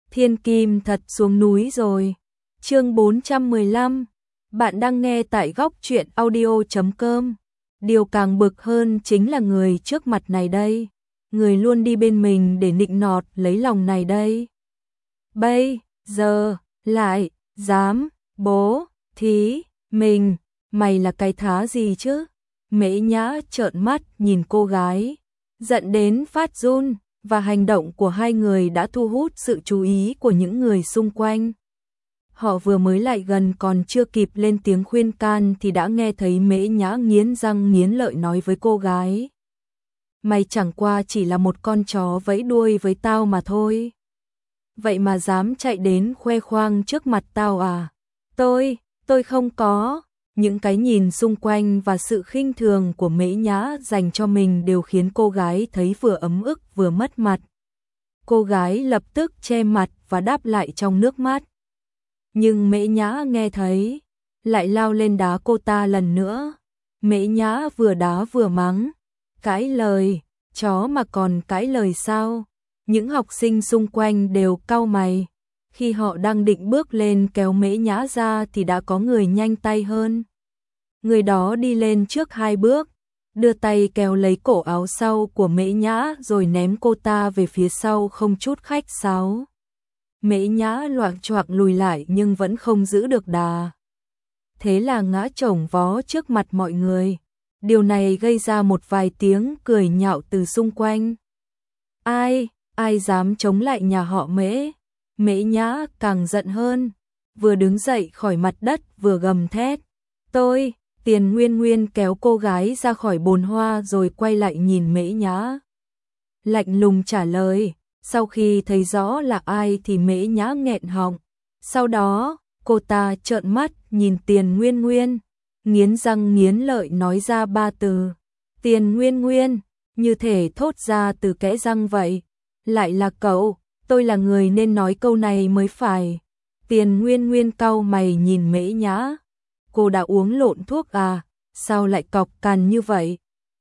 Thiên Kim thật xuống núi rồi. Chương 415. Bạn đang nghe tại góc truyện audio.com. Điều càng bực hơn chính là người trước mặt này đây. Người luôn đi bên mình để nịnh nọt lấy lòng này đây. Bây giờ lại dám bố thí mình, mày là cái thá gì chứ? Mễ Nhã trợn mắt nhìn cô gái, giận đến phát run, và hành động của hai người đã thu hút sự chú ý của những người xung quanh. Họ vừa mới lại gần còn chưa kịp lên tiếng khuyên can thì đã nghe thấy Mễ Nhã nghiến răng nghiến lợi nói với cô gái. Mày chẳng qua chỉ là một con chó vẫy đuôi với tao mà thôi. Vậy mà dám chạy đến khoe khoang trước mặt tao à? Tôi không có. Những cái nhìn xung quanh và sự khinh thường của Mễ Nhã dành cho mình đều khiến cô gái thấy vừa ấm ức vừa mất mặt. Cô gái lập tức che mặt và đáp lại trong nước mắt. Nhưng Mễ Nhã nghe thấy, lại lao lên đá cô ta lần nữa. Mễ Nhã vừa đá vừa mắng. Cãi lời, chó mà còn cãi lời sao? Những học sinh xung quanh đều cau mày. Khi họ đang định bước lên kéo Mễ Nhã ra thì đã có người nhanh tay hơn. Người đó đi lên trước 2 bước, đưa tay kéo lấy cổ áo sau của Mễ Nhã rồi ném cô ta về phía sau không chút khách sáo. Mễ Nhã loạng choạng lùi lại nhưng vẫn không giữ được đà. Thế là ngã chồng vó trước mặt mọi người. Điều này gây ra một vài tiếng cười nhạo từ xung quanh. Ai dám chống lại nhà họ Mễ? Mễ Nhã càng giận hơn, vừa đứng dậy khỏi mặt đất vừa gầm thét. Tiền Nguyên Nguyên kéo cô gái ra khỏi bồn hoa rồi quay lại nhìn Mễ Nhã. Lạnh lùng trả lời, sau khi thấy rõ là ai thì Mễ Nhã nghẹn họng. Sau đó, cô ta trợn mắt nhìn Tiền Nguyên Nguyên, nghiến răng nghiến lợi nói ra 3 từ. Tiền Nguyên Nguyên, như thể thốt ra từ kẽ răng vậy. Lại là cậu, tôi là người nên nói câu này mới phải. Tiền Nguyên Nguyên cau mày nhìn Mễ Nhã. Cô đã uống lộn thuốc à, sao lại cọc cằn như vậy?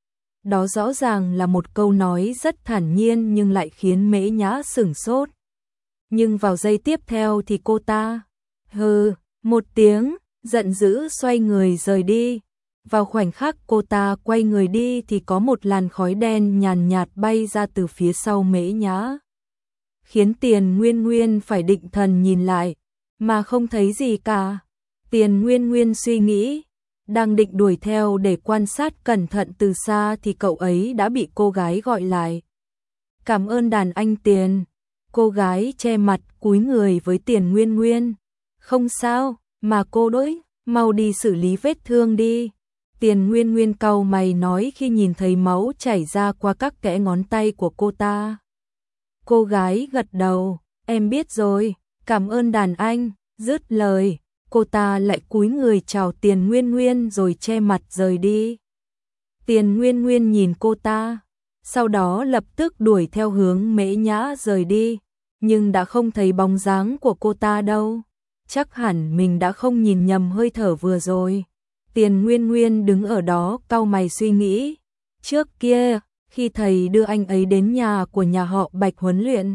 Đó rõ ràng là một câu nói rất thản nhiên nhưng lại khiến Mễ Nhã sửng sốt. Nhưng vào giây tiếp theo thì cô ta, hừ, một tiếng, giận dữ xoay người rời đi. Vào khoảnh khắc cô ta quay người đi thì có một làn khói đen nhàn nhạt bay ra từ phía sau Mễ Nhã. Khiến Tiền Nguyên Nguyên phải định thần nhìn lại, mà không thấy gì cả. Tiền Nguyên Nguyên suy nghĩ, đang định đuổi theo để quan sát cẩn thận từ xa thì cậu ấy đã bị cô gái gọi lại. Cảm ơn đàn anh Tiền. Cô gái che mặt cúi người với Tiền Nguyên Nguyên. Không sao, mà cô đối, mau đi xử lý vết thương đi. Tiền Nguyên Nguyên cau mày nói khi nhìn thấy máu chảy ra qua các kẽ ngón tay của cô ta. Cô gái gật đầu, em biết rồi, cảm ơn đàn anh. Dứt lời, cô ta lại cúi người chào Tiền Nguyên Nguyên rồi che mặt rời đi. Tiền Nguyên Nguyên nhìn cô ta, sau đó lập tức đuổi theo hướng Mễ Nhã rời đi, nhưng đã không thấy bóng dáng của cô ta đâu. Chắc hẳn mình đã không nhìn nhầm hơi thở vừa rồi. Tiền Nguyên Nguyên đứng ở đó cau mày suy nghĩ. Trước kia, khi thầy đưa anh ấy đến nhà của nhà họ Bạch huấn luyện,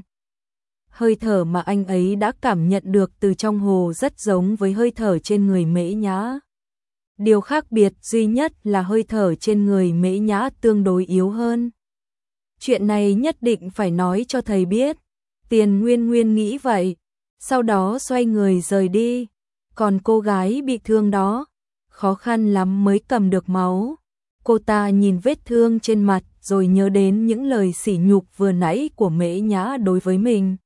hơi thở mà anh ấy đã cảm nhận được từ trong hồ rất giống với hơi thở trên người Mễ Nhã. Điều khác biệt duy nhất là hơi thở trên người Mễ Nhã tương đối yếu hơn. Chuyện này nhất định phải nói cho thầy biết. Tiền Nguyên Nguyên nghĩ vậy, sau đó xoay người rời đi. Còn cô gái bị thương đó, khó khăn lắm mới cầm được máu. Cô ta nhìn vết thương trên mặt rồi nhớ đến những lời sỉ nhục vừa nãy của Mễ Nhã đối với mình.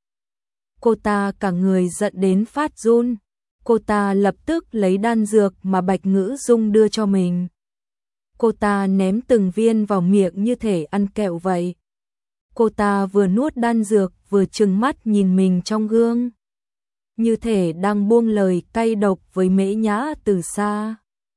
Cô ta cả người giận đến phát run. Cô ta lập tức lấy đan dược mà Bạch Ngữ Dung đưa cho mình. Cô ta ném từng viên vào miệng như thể ăn kẹo vậy. Cô ta vừa nuốt đan dược vừa trừng mắt nhìn mình trong gương, như thể đang buông lời cay độc với Mễ Nhã từ xa.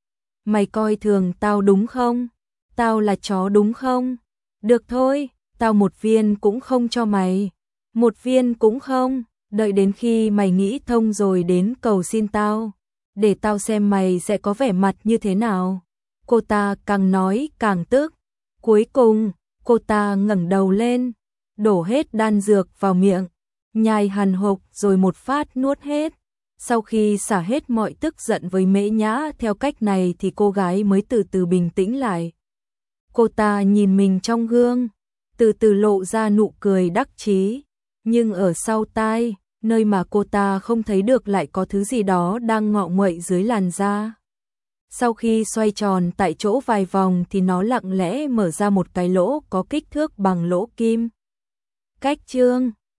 Mày coi thường tao đúng không? Tao là chó đúng không? Được thôi, tao một viên cũng không cho mày. Một viên cũng không, đợi đến khi mày nghĩ thông rồi đến cầu xin tao, để tao xem mày sẽ có vẻ mặt như thế nào. Cô ta càng nói càng tức. Cuối cùng, cô ta ngẩng đầu lên, đổ hết đan dược vào miệng. nhai hàn hộc rồi một phát nuốt hết. Sau khi xả hết mọi tức giận với Mễ Nhã theo cách này thì cô gái mới từ từ bình tĩnh lại. Cô ta nhìn mình trong gương, từ từ lộ ra nụ cười đắc chí, nhưng ở sau tai, nơi mà cô ta không thấy được lại có thứ gì đó đang ngọ nguậy dưới làn da. Sau khi xoay tròn tại chỗ vài vòng thì nó lặng lẽ mở ra một cái lỗ có kích thước bằng lỗ kim. Cách chương